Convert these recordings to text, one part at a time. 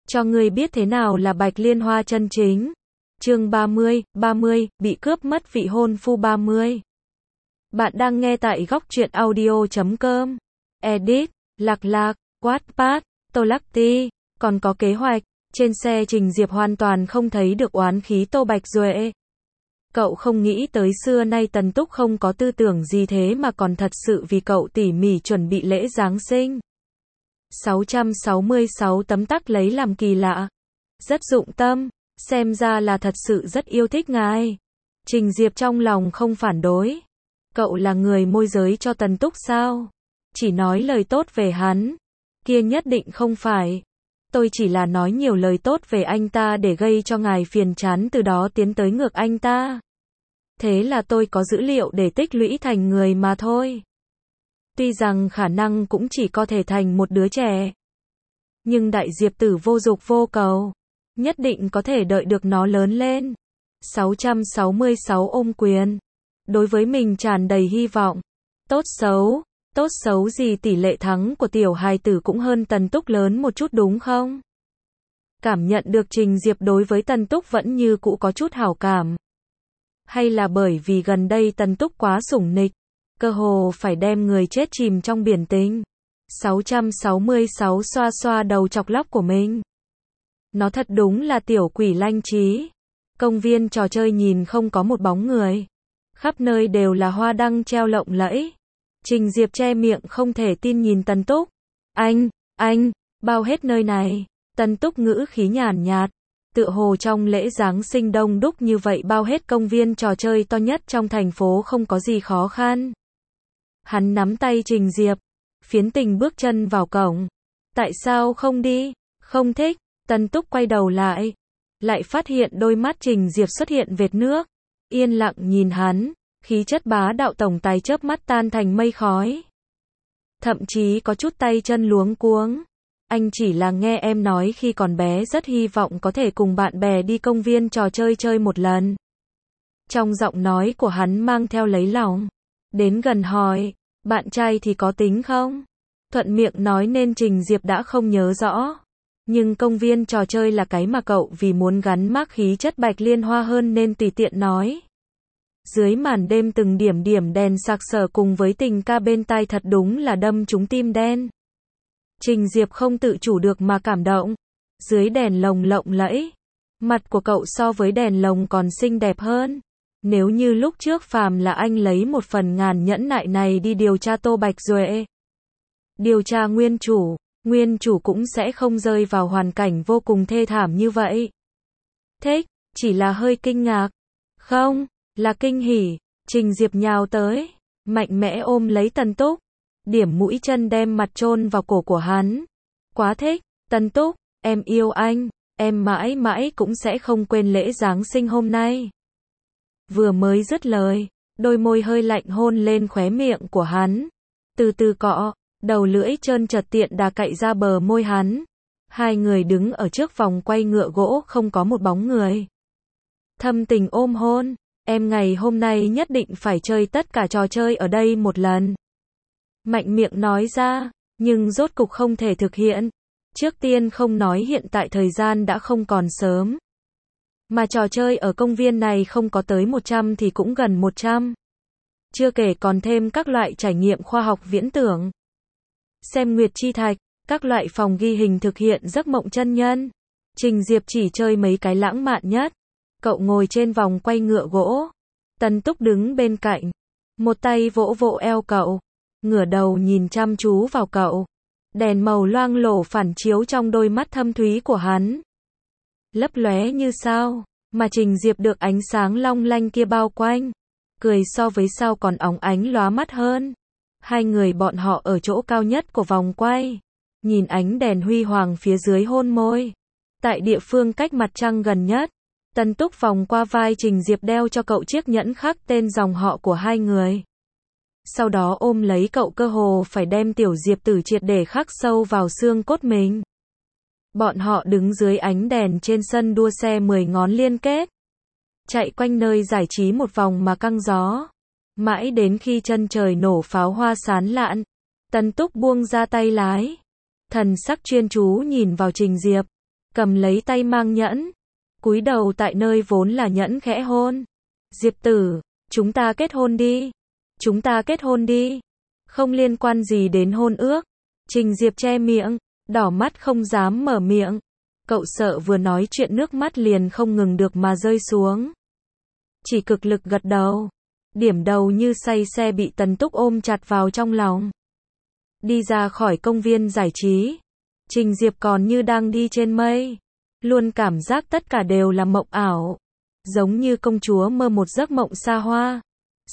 Cho ngươi biết thế nào là Bạch Liên Hoa chân chính. Chương 30, bị cướp mất vị hôn phu 30. Bạn đang nghe tại góc truyện audio.com. Edit, Lạc Lạc, Wattpad, Tô Lắc Ti. Còn có kế hoạch. Trên xe Trình Diệp hoàn toàn không thấy được oán khí Tô Bạch Duệ. Cậu không nghĩ tới xưa nay Tần Túc không có tư tưởng gì thế mà còn thật sự vì cậu tỉ mỉ chuẩn bị lễ Giáng sinh. 666 tấm tắc lấy làm kỳ lạ. Rất dụng tâm, xem ra là thật sự rất yêu thích ngài. Trình Diệp trong lòng không phản đối. Cậu là người môi giới cho Tần Túc sao? Chỉ nói lời tốt về hắn. Kia nhất định không phải. Tôi chỉ là nói nhiều lời tốt về anh ta để gây cho ngài phiền chán từ đó tiến tới ngược anh ta. Thế là tôi có dữ liệu để tích lũy thành người mà thôi. Tuy rằng khả năng cũng chỉ có thể thành một đứa trẻ. Nhưng đại diệp tử vô dục vô cầu. Nhất định có thể đợi được nó lớn lên. 666 ôm quyền. Đối với mình tràn đầy hy vọng. Tốt xấu gì tỷ lệ thắng của tiểu hài tử cũng hơn Tần Túc lớn một chút đúng không? Cảm nhận được Trình Diệp đối với Tần Túc vẫn như cũ có chút hảo cảm. Hay là bởi vì gần đây Tần Túc quá sủng nịch, cơ hồ phải đem người chết chìm trong biển tình. 666 xoa xoa đầu chọc lóc của mình. Nó thật đúng là tiểu quỷ lanh trí. Công viên trò chơi nhìn không có một bóng người. Khắp nơi đều là hoa đăng treo lộng lẫy. Trình Diệp che miệng không thể tin nhìn Tần Túc. Anh, bao hết nơi này. Tần Túc ngữ khí nhàn nhạt. Tựa hồ trong lễ Giáng sinh đông đúc như vậy bao hết công viên trò chơi to nhất trong thành phố không có gì khó khăn. Hắn nắm tay Trình Diệp. Phiến tình bước chân vào cổng. Tại sao không đi? Không thích. Tần Túc quay đầu lại. Lại phát hiện đôi mắt Trình Diệp xuất hiện vệt nước. Yên lặng nhìn hắn. Khí chất bá đạo tổng tài chớp mắt tan thành mây khói. Thậm chí có chút tay chân luống cuống. Anh chỉ là nghe em nói khi còn bé rất hy vọng có thể cùng bạn bè đi công viên trò chơi chơi một lần. Trong giọng nói của hắn mang theo lấy lòng. Đến gần hỏi, bạn trai thì có tính không? Thuận miệng nói nên Trình Diệp đã không nhớ rõ. Nhưng công viên trò chơi là cái mà cậu vì muốn gắn mác khí chất Bạch Liên Hoa hơn nên tùy tiện nói. Dưới màn đêm từng điểm đèn sạc sỡ cùng với tình ca bên tai thật đúng là đâm trúng tim đen. Trình Diệp không tự chủ được mà cảm động. Dưới đèn lồng lộng lẫy, mặt của cậu so với đèn lồng còn xinh đẹp hơn. Nếu như lúc trước phàm là anh lấy một phần ngàn nhẫn nại này đi điều tra Tô Bạch Duệ, điều tra nguyên chủ cũng sẽ không rơi vào hoàn cảnh vô cùng thê thảm như vậy. Thích, chỉ là hơi kinh ngạc. Không, là kinh hỉ. Trình Diệp nhào tới, mạnh mẽ ôm lấy Tần Túc, điểm mũi chân đem mặt chôn vào cổ của hắn. Quá thích, Tần Túc, em yêu anh, em mãi mãi cũng sẽ không quên lễ Giáng sinh hôm nay. Vừa mới dứt lời, đôi môi hơi lạnh hôn lên khóe miệng của hắn. Từ từ cọ, đầu lưỡi trơn trượt tiện đà cạy ra bờ môi hắn. Hai người đứng ở trước vòng quay ngựa gỗ không có một bóng người. Thâm tình ôm hôn. Em ngày hôm nay nhất định phải chơi tất cả trò chơi ở đây một lần. Mạnh miệng nói ra, nhưng rốt cục không thể thực hiện. Trước tiên không nói hiện tại thời gian đã không còn sớm. Mà trò chơi ở công viên này không có tới 100 thì cũng gần 100. Chưa kể còn thêm các loại trải nghiệm khoa học viễn tưởng. Xem nguyệt chi thạch, các loại phòng ghi hình thực hiện giấc mộng chân nhân. Trình Diệp chỉ chơi mấy cái lãng mạn nhất. Cậu ngồi trên vòng quay ngựa gỗ. Tần Túc đứng bên cạnh. Một tay vỗ vỗ eo cậu. Ngửa đầu nhìn chăm chú vào cậu. Đèn màu loang lổ phản chiếu trong đôi mắt thâm thúy của hắn. Lấp lóe như sao. Mà Trình Diệp được ánh sáng long lanh kia bao quanh. Cười so với sao còn óng ánh lóa mắt hơn. Hai người bọn họ ở chỗ cao nhất của vòng quay. Nhìn ánh đèn huy hoàng phía dưới hôn môi. Tại địa phương cách mặt trăng gần nhất. Tần Túc vòng qua vai Trình Diệp đeo cho cậu chiếc nhẫn khắc tên dòng họ của hai người. Sau đó ôm lấy cậu cơ hồ phải đem tiểu Diệp tử triệt để khắc sâu vào xương cốt mình. Bọn họ đứng dưới ánh đèn trên sân đua xe 10 ngón liên kết. Chạy quanh nơi giải trí một vòng mà căng gió. Mãi đến khi chân trời nổ pháo hoa sán lạn. Tần Túc buông ra tay lái. Thần sắc chuyên chú nhìn vào Trình Diệp. cầm lấy tay mang nhẫn, cúi đầu tại nơi vốn là nhẫn khẽ hôn. Diệp tử, chúng ta kết hôn đi. Chúng ta kết hôn đi. Không liên quan gì đến hôn ước. Trình Diệp che miệng, đỏ mắt không dám mở miệng. Cậu sợ vừa nói chuyện nước mắt liền không ngừng được mà rơi xuống. Chỉ cực lực gật đầu. Điểm đầu như say xe bị Tần Túc ôm chặt vào trong lòng. Đi ra khỏi công viên giải trí. Trình Diệp còn như đang đi trên mây. Luôn cảm giác tất cả đều là mộng ảo. Giống như công chúa mơ một giấc mộng xa hoa.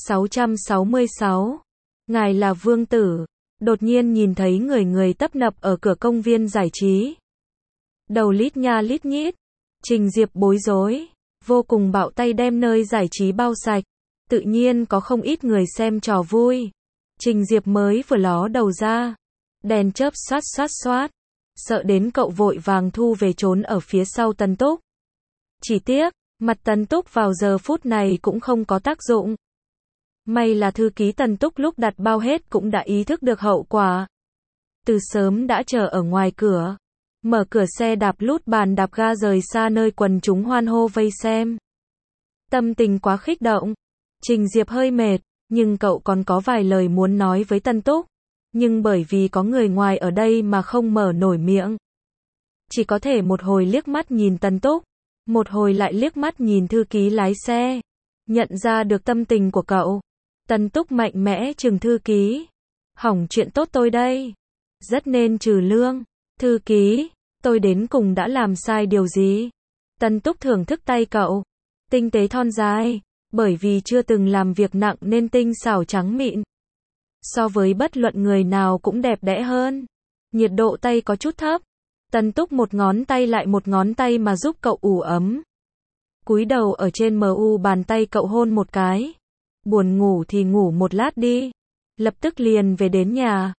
666. Ngài là vương tử. Đột nhiên nhìn thấy người người tấp nập ở cửa công viên giải trí. Đầu lít nha lít nhít. Trình Diệp bối rối. Vô cùng bạo tay đem nơi giải trí bao sạch. Tự nhiên có không ít người xem trò vui. Trình Diệp mới vừa ló đầu ra. Đèn chớp xoát xoát xoát. Sợ đến cậu vội vàng thu về trốn ở phía sau Tần Túc. Chỉ tiếc, mặt Tần Túc vào giờ phút này cũng không có tác dụng. May là thư ký Tần Túc lúc đặt bao hết cũng đã ý thức được hậu quả. Từ sớm đã chờ ở ngoài cửa. Mở cửa xe đạp lút bàn đạp ga rời xa nơi quần chúng hoan hô vây xem. Tâm tình quá kích động. Trình Diệp hơi mệt, nhưng cậu còn có vài lời muốn nói với Tần Túc. Nhưng bởi vì có người ngoài ở đây mà không mở nổi miệng. Chỉ có thể một hồi liếc mắt nhìn Tần Túc, một hồi lại liếc mắt nhìn thư ký lái xe. Nhận ra được tâm tình của cậu. Tần Túc mạnh mẽ trừng thư ký. Hỏng chuyện tốt tôi đây. Rất nên trừ lương. Thư ký, tôi đến cùng đã làm sai điều gì? Tần Túc thưởng thức tay cậu. Tinh tế thon dài. Bởi vì chưa từng làm việc nặng nên tinh xảo trắng mịn. So với bất luận người nào cũng đẹp đẽ hơn. Nhiệt độ tay có chút thấp. Tần Túc một ngón tay lại một ngón tay mà giúp cậu ủ ấm. Cúi đầu ở trên mu bàn tay cậu hôn một cái. Buồn ngủ thì ngủ một lát đi. Lập tức liền về đến nhà.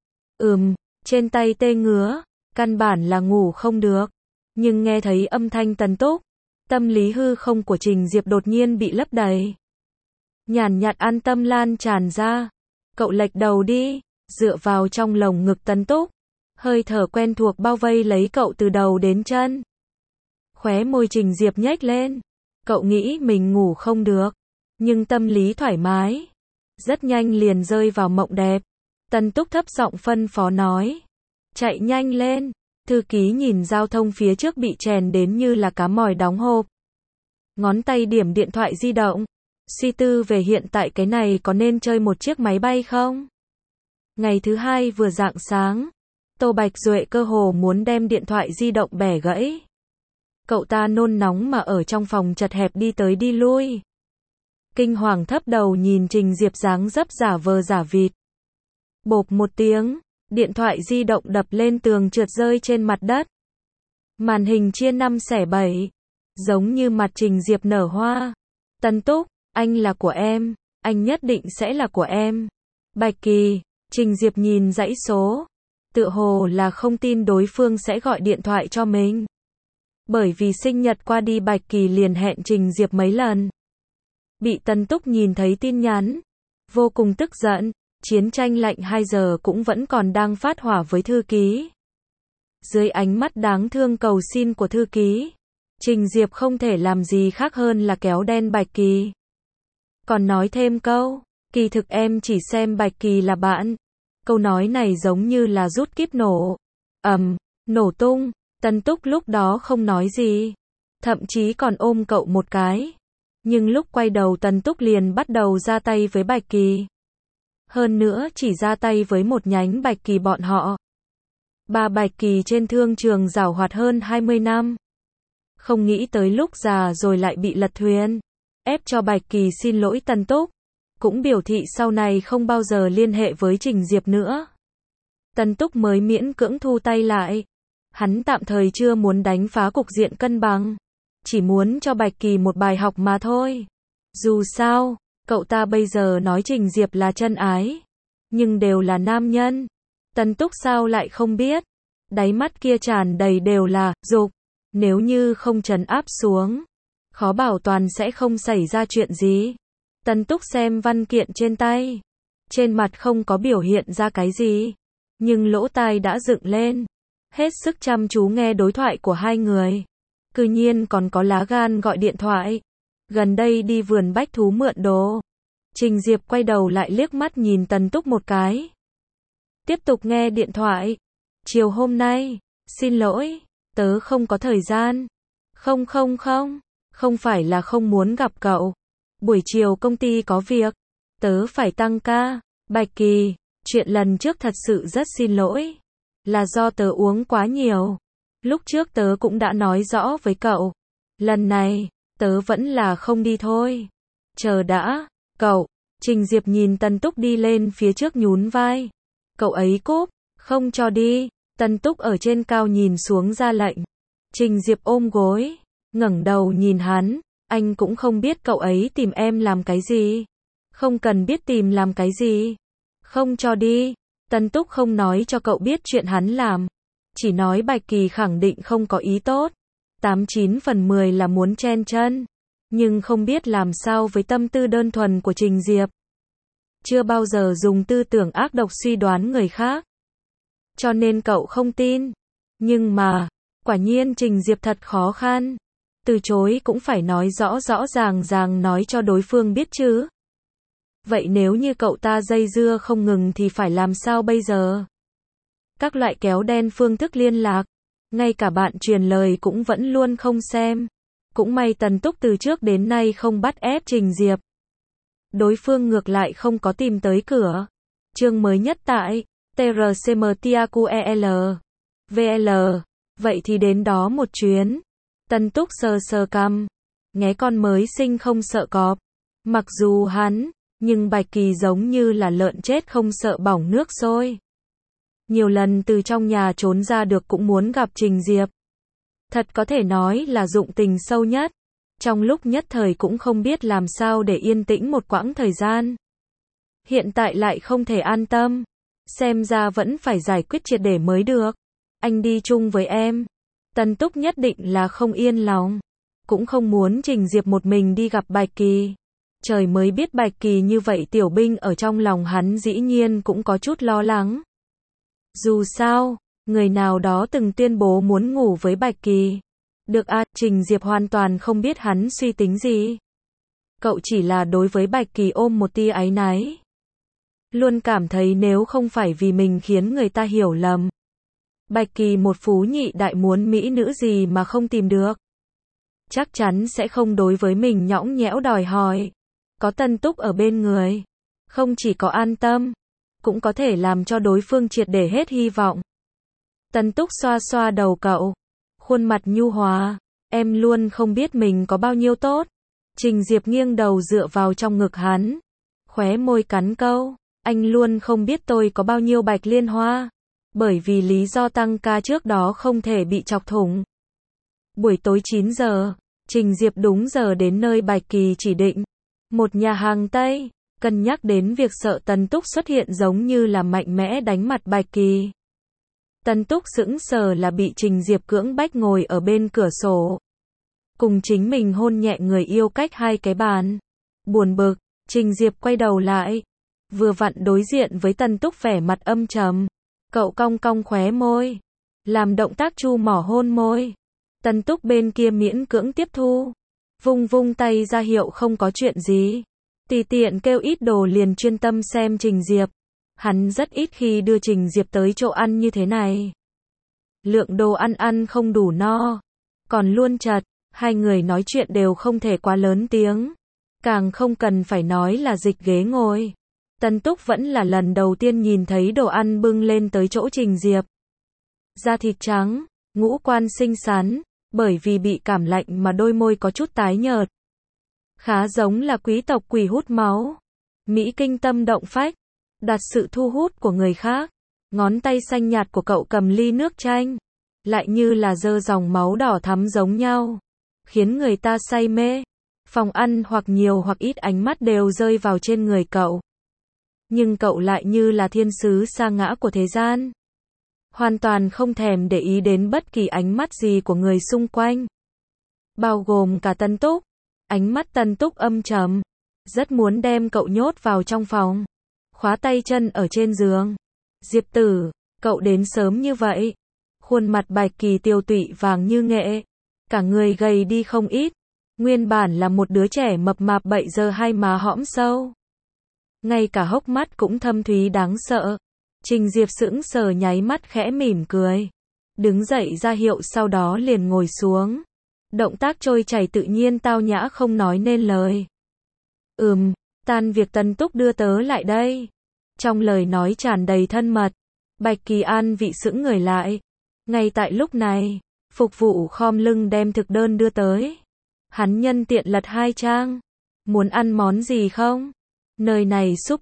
Trên tay tê ngứa. Căn bản là ngủ không được. Nhưng nghe thấy âm thanh Tần Túc. Tâm lý hư không của Trình Diệp đột nhiên bị lấp đầy. Nhàn nhạt an tâm lan tràn ra. Cậu lệch đầu đi, dựa vào trong lồng ngực Tần Túc. Hơi thở quen thuộc bao vây lấy cậu từ đầu đến chân. Khóe môi Trình Diệp nhếch lên. Cậu nghĩ mình ngủ không được. Nhưng tâm lý thoải mái. Rất nhanh liền rơi vào mộng đẹp. Tần Túc thấp giọng phân phó nói. Chạy nhanh lên. Thư ký nhìn giao thông phía trước bị chèn đến như là cá mòi đóng hộp. Ngón tay điểm điện thoại di động. Suy tư về hiện tại cái này có nên chơi một chiếc máy bay không? Ngày thứ hai vừa rạng sáng. Tô Bạch Duệ cơ hồ muốn đem điện thoại di động bẻ gãy. Cậu ta nôn nóng mà ở trong phòng chật hẹp đi tới đi lui. Kinh hoàng thấp đầu nhìn Trình Diệp dáng dấp giả vờ giả vịt. Bộp một tiếng. Điện thoại di động đập lên tường trượt rơi trên mặt đất. Màn hình chia 5 xẻ 7. Giống như mặt Trình Diệp nở hoa. Tần Túc, anh là của em. Anh nhất định sẽ là của em. Bạch Kỳ. Trình Diệp nhìn dãy số. Tựa hồ là không tin đối phương sẽ gọi điện thoại cho mình. Bởi vì sinh nhật qua đi Bạch Kỳ liền hẹn Trình Diệp mấy lần. Bị Tần Túc nhìn thấy tin nhắn. Vô cùng tức giận. Chiến tranh lạnh 2 giờ cũng vẫn còn đang phát hỏa với thư ký. Dưới ánh mắt đáng thương cầu xin của thư ký, Trình Diệp không thể làm gì khác hơn là kéo đen Bạch Kỳ. Còn nói thêm câu, kỳ thực em chỉ xem Bạch Kỳ là bạn. Câu nói này giống như là rút kíp nổ. Nổ tung. Tần Túc lúc đó không nói gì. Thậm chí còn ôm cậu một cái. Nhưng lúc quay đầu Tần Túc liền bắt đầu ra tay với Bạch Kỳ. Hơn nữa chỉ ra tay với một nhánh Bạch Kỳ bọn họ. Bà Bạch Kỳ trên thương trường giảo hoạt hơn 20 năm. Không nghĩ tới lúc già rồi lại bị lật thuyền. Ép cho Bạch Kỳ xin lỗi Tần Túc. Cũng biểu thị sau này không bao giờ liên hệ với Trình Diệp nữa. Tần Túc mới miễn cưỡng thu tay lại. Hắn tạm thời chưa muốn đánh phá cục diện cân bằng. Chỉ muốn cho Bạch Kỳ một bài học mà thôi. Dù sao, cậu ta bây giờ nói Trình Diệp là chân ái. Nhưng đều là nam nhân. Tần Túc sao lại không biết. Đáy mắt kia tràn đầy đều là dục. Nếu như không trấn áp xuống, khó bảo toàn sẽ không xảy ra chuyện gì. Tần Túc xem văn kiện trên tay. Trên mặt không có biểu hiện ra cái gì. Nhưng lỗ tai đã dựng lên. hết sức chăm chú nghe đối thoại của hai người. Cư nhiên còn có lá gan gọi điện thoại. Gần đây đi vườn bách thú mượn đồ. Trình Diệp quay đầu lại liếc mắt nhìn Tần Túc một cái. Tiếp tục nghe điện thoại. Chiều hôm nay, xin lỗi, tớ không có thời gian. Không phải là không muốn gặp cậu. Buổi chiều công ty có việc, tớ phải tăng ca. Bạch Kỳ, chuyện lần trước thật sự rất xin lỗi. Là do tớ uống quá nhiều. Lúc trước tớ cũng đã nói rõ với cậu. Lần này, tớ vẫn là không đi thôi. Chờ đã, cậu. Trình Diệp nhìn Tần Túc đi lên phía trước nhún vai. Cậu ấy cúp, không cho đi. Tần Túc ở trên cao nhìn xuống ra lệnh. Trình Diệp ôm gối, ngẩng đầu nhìn hắn. Anh cũng không biết cậu ấy tìm em làm cái gì. Không cần biết tìm làm cái gì. Không cho đi. Tần Túc không nói cho cậu biết chuyện hắn làm. Chỉ nói Bạch Kỳ khẳng định không có ý tốt. 89 phần 10 là muốn chen chân. Nhưng không biết làm sao với tâm tư đơn thuần của Trình Diệp. Chưa bao giờ dùng tư tưởng ác độc suy đoán người khác. Cho nên cậu không tin. Nhưng mà, quả nhiên Trình Diệp thật khó khăn. Từ chối cũng phải nói rõ rõ ràng nói cho đối phương biết chứ. Vậy nếu như cậu ta dây dưa không ngừng thì phải làm sao bây giờ? Các loại kéo đen phương thức liên lạc. Ngay cả bạn truyền lời cũng vẫn luôn không xem. Cũng may Tần Túc từ trước đến nay không bắt ép Trình Diệp. Đối phương ngược lại không có tìm tới cửa. Chương mới nhất tại TRCMTAQEL VL. Vậy thì đến đó một chuyến. Tần Túc sờ cằm. Nghé con mới sinh không sợ cọp. Mặc dù hắn, nhưng Bạch Kỳ giống như là lợn chết không sợ bỏng nước sôi. Nhiều lần từ trong nhà trốn ra được cũng muốn gặp Trình Diệp. Thật có thể nói là dụng tình sâu nhất. Trong lúc nhất thời cũng không biết làm sao để yên tĩnh một quãng thời gian. Hiện tại lại không thể an tâm. Xem ra vẫn phải giải quyết triệt để mới được. Anh đi chung với em. Tần Túc nhất định là không yên lòng. Cũng không muốn Trình Diệp một mình đi gặp Bạch Kỳ. Trời mới biết Bạch Kỳ như vậy tiểu binh ở trong lòng hắn dĩ nhiên cũng có chút lo lắng. Dù sao, người nào đó từng tuyên bố muốn ngủ với Bạch Kỳ. Được à, Trình Diệp hoàn toàn không biết hắn suy tính gì. Cậu chỉ là đối với Bạch Kỳ ôm một tia áy náy. Luôn cảm thấy nếu không phải vì mình khiến người ta hiểu lầm. Bạch Kỳ một phú nhị đại muốn mỹ nữ gì mà không tìm được. Chắc chắn sẽ không đối với mình nhõng nhẽo đòi hỏi. Có Tần Túc ở bên người. Không chỉ có an tâm. Cũng có thể làm cho đối phương triệt để hết hy vọng. Tần Túc xoa xoa đầu cậu. Khuôn mặt nhu hòa. Em luôn không biết mình có bao nhiêu tốt. Trình Diệp nghiêng đầu dựa vào trong ngực hắn. Khóe môi cắn câu. Anh luôn không biết tôi có bao nhiêu bạch liên hoa. Bởi vì lý do tăng ca trước đó không thể bị chọc thủng. Buổi tối 9 giờ, Trình Diệp đúng giờ đến nơi Bạch Kỳ chỉ định. Một nhà hàng Tây. Cân nhắc đến việc sợ Tần Túc xuất hiện giống như là mạnh mẽ đánh mặt Bạch Kỳ. Tần Túc sững sờ là bị Trình Diệp cưỡng bách ngồi ở bên cửa sổ. Cùng chính mình hôn nhẹ người yêu cách hai cái bàn. Buồn bực, Trình Diệp quay đầu lại. Vừa vặn đối diện với Tần Túc vẻ mặt âm trầm. Cậu cong cong khóe môi. Làm động tác chu mỏ hôn môi. Tần Túc bên kia miễn cưỡng tiếp thu. Vung vung tay ra hiệu không có chuyện gì. Tùy tiện kêu ít đồ liền chuyên tâm xem Trình Diệp. Hắn rất ít khi đưa Trình Diệp tới chỗ ăn như thế này. Lượng đồ ăn không đủ no. Còn luôn chật, hai người nói chuyện đều không thể quá lớn tiếng. Càng không cần phải nói là dịch ghế ngồi. Tần Túc vẫn là lần đầu tiên nhìn thấy đồ ăn bưng lên tới chỗ Trình Diệp. Da thịt trắng, ngũ quan xinh xắn, bởi vì bị cảm lạnh mà đôi môi có chút tái nhợt. Khá giống là quý tộc quỷ hút máu. Mỹ kinh tâm động phách, đạt sự thu hút của người khác. Ngón tay xanh nhạt của cậu cầm ly nước chanh, lại như là dơ dòng máu đỏ thắm giống nhau, khiến người ta say mê. Phòng ăn hoặc nhiều hoặc ít ánh mắt đều rơi vào trên người cậu. Nhưng cậu lại như là thiên sứ sa ngã của thế gian. Hoàn toàn không thèm để ý đến bất kỳ ánh mắt gì của người xung quanh. Bao gồm cả Tần Túc. Ánh mắt Tần Túc âm trầm. Rất muốn đem cậu nhốt vào trong phòng. Khóa tay chân ở trên giường. Diệp tử, cậu đến sớm như vậy. Khuôn mặt Bạch Kỳ tiêu tụy vàng như nghệ, cả người gầy đi không ít, nguyên bản là một đứa trẻ mập mạp bây giờ hai má hõm sâu. Ngay cả hốc mắt cũng thâm thúy đáng sợ. Trình Diệp sững sờ nháy mắt khẽ mỉm cười. Đứng dậy ra hiệu sau đó liền ngồi xuống. Động tác trôi chảy tự nhiên tao nhã không nói nên lời. Tan việc Tần Túc đưa tớ lại đây. Trong lời nói tràn đầy thân mật. Bạch Kỳ an vị sững người lại. Ngay tại lúc này, phục vụ khom lưng đem thực đơn đưa tới. Hắn nhân tiện lật 2 trang. Muốn ăn món gì không? Nơi này súp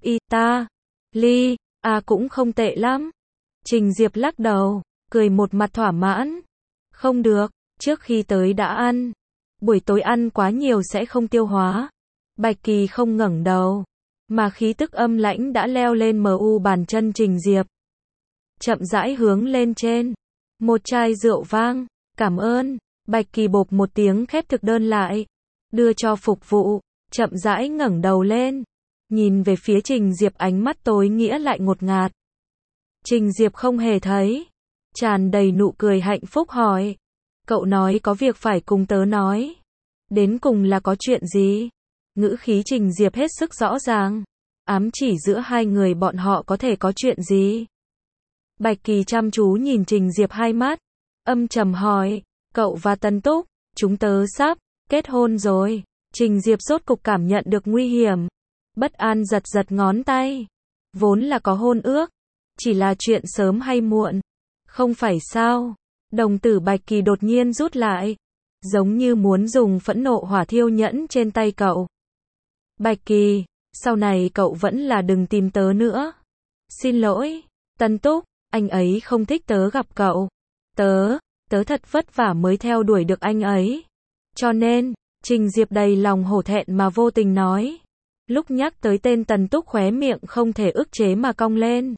Italy, cũng không tệ lắm. Trình Diệp lắc đầu, cười một mặt thỏa mãn. Không được, trước khi tới đã ăn. Buổi tối ăn quá nhiều sẽ không tiêu hóa. Bạch Kỳ không ngẩng đầu, mà khí tức âm lãnh đã leo lên bàn chân Trình Diệp. Chậm rãi hướng lên trên. Một chai rượu vang, cảm ơn. Bạch Kỳ bộp một tiếng khép thực đơn lại, đưa cho phục vụ, chậm rãi ngẩng đầu lên, nhìn về phía Trình Diệp ánh mắt tối nghĩa lại ngột ngạt. Trình Diệp không hề thấy, tràn đầy nụ cười hạnh phúc hỏi, cậu nói có việc phải cùng tớ nói. Đến cùng là có chuyện gì? Ngữ khí Trình Diệp hết sức rõ ràng, ám chỉ giữa hai người bọn họ có thể có chuyện gì. Bạch Kỳ chăm chú nhìn Trình Diệp hai mắt, âm trầm hỏi, cậu và Tần Túc, chúng tớ sắp kết hôn rồi. Trình Diệp rốt cục cảm nhận được nguy hiểm, bất an giật giật ngón tay. Vốn là có hôn ước, chỉ là chuyện sớm hay muộn, không phải sao? Đồng tử Bạch Kỳ đột nhiên rút lại, giống như muốn dùng phẫn nộ hỏa thiêu nhẫn trên tay cậu. Bạch Kỳ, sau này cậu vẫn là đừng tìm tớ nữa. Xin lỗi, Tần Túc, anh ấy không thích tớ gặp cậu. Tớ thật vất vả mới theo đuổi được anh ấy. Cho nên, Trình Diệp đầy lòng hổ thẹn mà vô tình nói. Lúc nhắc tới tên Tần Túc khóe miệng không thể ức chế mà cong lên.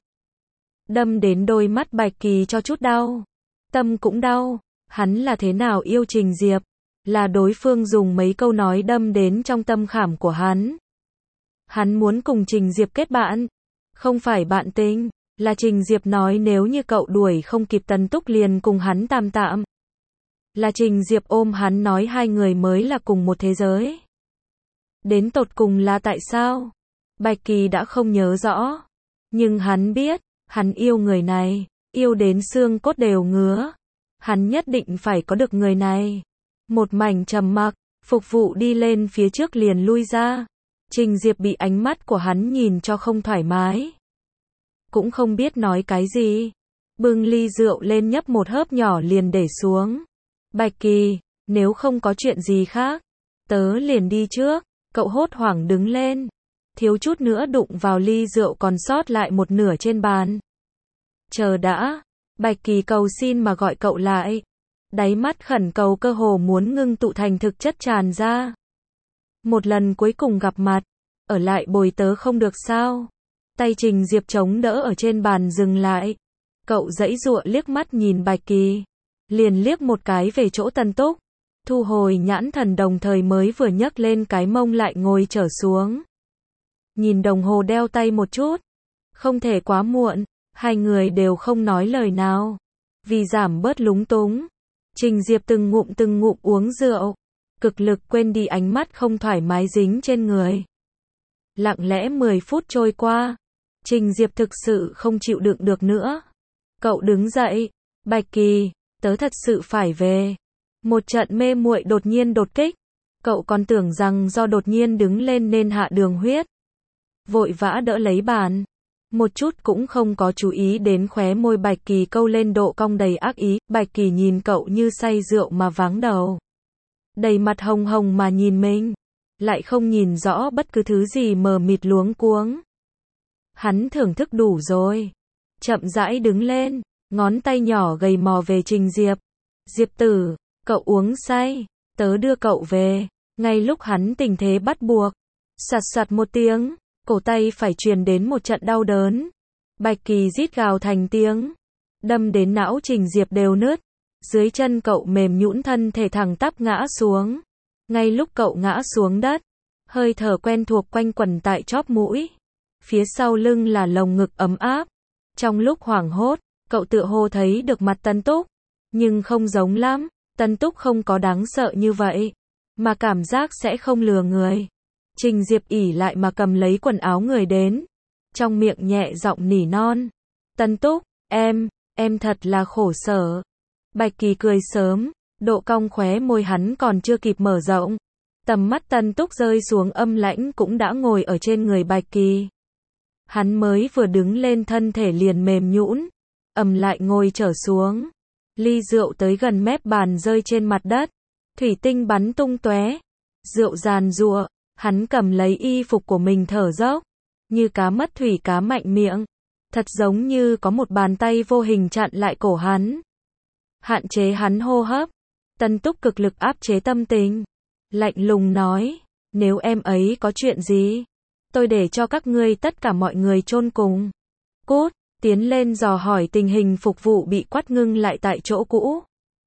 Đâm đến đôi mắt Bạch Kỳ cho chút đau. Tâm cũng đau, hắn là thế nào yêu Trình Diệp? Là đối phương dùng mấy câu nói đâm đến trong tâm khảm của hắn. Hắn muốn cùng Trình Diệp kết bạn, không phải bạn tình. Là Trình Diệp nói nếu như cậu đuổi không kịp Tần Túc liền cùng hắn tạm tạm. Là Trình Diệp ôm hắn nói hai người mới là cùng một thế giới. Đến tột cùng là tại sao? Bạch Kỳ đã không nhớ rõ. Nhưng hắn biết, hắn yêu người này, yêu đến xương cốt đều ngứa. Hắn nhất định phải có được người này. Một mảnh trầm mặc, phục vụ đi lên phía trước liền lui ra. Trình Diệp bị ánh mắt của hắn nhìn cho không thoải mái. Cũng không biết nói cái gì. Bưng ly rượu lên nhấp một hớp nhỏ liền để xuống. Bạch Kỳ, nếu không có chuyện gì khác, tớ liền đi trước. Cậu hốt hoảng đứng lên, thiếu chút nữa đụng vào ly rượu còn sót lại một nửa trên bàn. Chờ đã, Bạch Kỳ cầu xin mà gọi cậu lại. Đáy mắt khẩn cầu cơ hồ muốn ngưng tụ thành thực chất tràn ra. Một lần cuối cùng gặp mặt, ở lại bồi tớ không được sao? Tay Trình Diệp chống đỡ ở trên bàn dừng lại. Cậu giãy giụa liếc mắt nhìn Bạch Kỳ, liền liếc một cái về chỗ Tần Túc, thu hồi nhãn thần đồng thời mới vừa nhấc lên cái mông lại ngồi trở xuống. Nhìn đồng hồ đeo tay một chút, không thể quá muộn, hai người đều không nói lời nào. Vì giảm bớt lúng túng, Trình Diệp từng ngụm uống rượu, cực lực quên đi ánh mắt không thoải mái dính trên người. Lặng lẽ 10 phút trôi qua, Trình Diệp thực sự không chịu đựng được nữa. Cậu đứng dậy, Bạch Kỳ, tớ thật sự phải về. Một trận mê muội đột nhiên đột kích. Cậu còn tưởng rằng do đột nhiên đứng lên nên hạ đường huyết. Vội vã đỡ lấy bàn. Một chút cũng không có chú ý đến khóe môi Bạch Kỳ câu lên độ cong đầy ác ý. Bạch Kỳ nhìn cậu như say rượu mà váng đầu. Đầy mặt hồng hồng mà nhìn mình. Lại không nhìn rõ bất cứ thứ gì mờ mịt luống cuống. Hắn thưởng thức đủ rồi. Chậm rãi đứng lên, ngón tay nhỏ gầy mò về Trình Diệp. Diệp tử, cậu uống say, tớ đưa cậu về. Ngay lúc hắn tình thế bắt buộc, sạt sạt một tiếng, cổ tay phải truyền đến một trận đau đớn. Bạch Kỳ rít gào thành tiếng, đâm đến não Trình Diệp đều nứt. Dưới chân cậu mềm nhũn thân thể thẳng tắp ngã xuống. Ngay lúc cậu ngã xuống đất, hơi thở quen thuộc quanh quẩn tại chóp mũi. Phía sau lưng là lồng ngực ấm áp. Trong lúc hoảng hốt, cậu tựa hồ thấy được mặt Tần Túc. Nhưng không giống lắm, Tân Túc không có đáng sợ như vậy, mà cảm giác sẽ không lừa người. Trình Diệp ỉ lại mà cầm lấy quần áo người đến, trong miệng nhẹ giọng nỉ non. Tân Túc, em thật là khổ sở. Bạch Kỳ cười sớm, độ cong khóe môi hắn còn chưa kịp mở rộng. Tầm mắt Tân Túc rơi xuống âm lãnh cũng đã ngồi ở trên người Bạch Kỳ. Hắn mới vừa đứng lên thân thể liền mềm nhũn, lại ngồi trở xuống. Ly rượu tới gần mép bàn rơi trên mặt đất, thủy tinh bắn tung tóe. Rượu giàn giụa, hắn cầm lấy y phục của mình thở dốc, như cá mất thủy cá mạnh miệng. Thật giống như có một bàn tay vô hình chặn lại cổ hắn, hạn chế hắn hô hấp. Tân Túc cực lực áp chế tâm tình, lạnh lùng nói, nếu em ấy có chuyện gì, tôi để cho các ngươi tất cả mọi người chôn cùng. Cút, tiến lên dò hỏi tình hình phục vụ bị quắt ngưng lại tại chỗ cũ.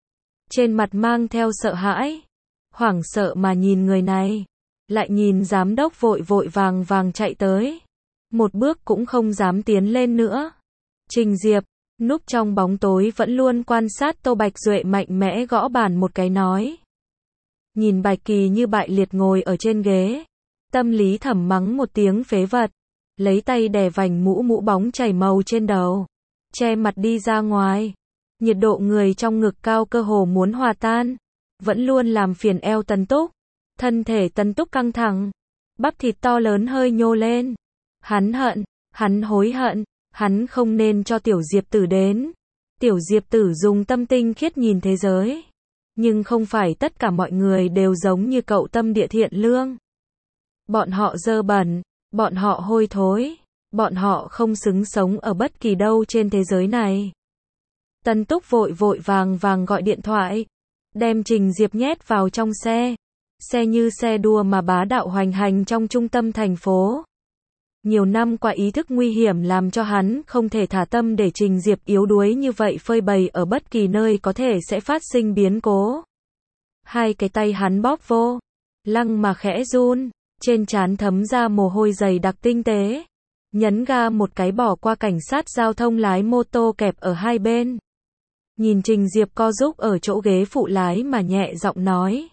Trên mặt mang theo sợ hãi, hoảng sợ mà nhìn người này, lại nhìn giám đốc vội vội vàng vàng chạy tới. Một bước cũng không dám tiến lên nữa. Trình Diệp, núp trong bóng tối vẫn luôn quan sát Tô Bạch Duệ mạnh mẽ gõ bàn một cái nói. Nhìn Bạch Kỳ như bại liệt ngồi ở trên ghế, tâm lý thầm mắng một tiếng phế vật, lấy tay đè vành mũ bóng chảy màu trên đầu, che mặt đi ra ngoài. Nhiệt độ người trong ngực cao cơ hồ muốn hòa tan, vẫn luôn làm phiền eo Tân Túc. Thân thể Tân Túc căng thẳng, bắp thịt to lớn hơi nhô lên. Hắn hận, hắn hối hận, hắn không nên cho Tiểu Diệp Tử đến. Tiểu Diệp Tử dùng tâm tinh khiết nhìn thế giới. Nhưng không phải tất cả mọi người đều giống như cậu tâm địa thiện lương. Bọn họ dơ bẩn, bọn họ hôi thối, bọn họ không xứng sống ở bất kỳ đâu trên thế giới này. Tân Túc vội vội vàng vàng gọi điện thoại, đem Trình Diệp nhét vào trong xe. Xe như xe đua mà bá đạo hoành hành trong trung tâm thành phố. Nhiều năm qua ý thức nguy hiểm làm cho hắn không thể thả tâm để Trình Diệp yếu đuối như vậy phơi bày ở bất kỳ nơi có thể sẽ phát sinh biến cố. Hai cái tay hắn bóp vô, lăng mà khẽ run, trên trán thấm ra mồ hôi dày đặc tinh tế. Nhấn ga một cái bỏ qua cảnh sát giao thông lái mô tô kẹp ở hai bên. Nhìn Trình Diệp co rúc ở chỗ ghế phụ lái mà nhẹ giọng nói.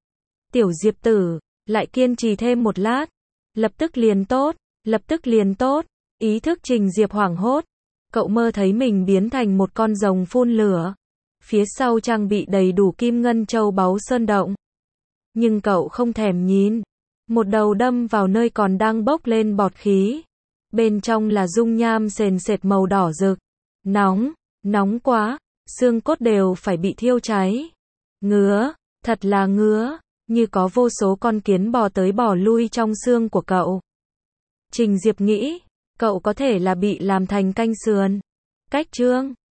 Tiểu Diệp Tử, lại kiên trì thêm một lát, lập tức liền tốt, lập tức liền tốt. Ý thức Trình Diệp hoảng hốt, cậu mơ thấy mình biến thành một con rồng phun lửa, phía sau trang bị đầy đủ kim ngân châu báu sơn động. Nhưng cậu không thèm nhìn, một đầu đâm vào nơi còn đang bốc lên bọt khí. Bên trong là dung nham sền sệt màu đỏ rực, nóng, nóng quá, xương cốt đều phải bị thiêu cháy. Ngứa, thật là ngứa, như có vô số con kiến bò tới bò lui trong xương của cậu. Trình Diệp nghĩ, cậu có thể là bị làm thành canh sườn. Cách chương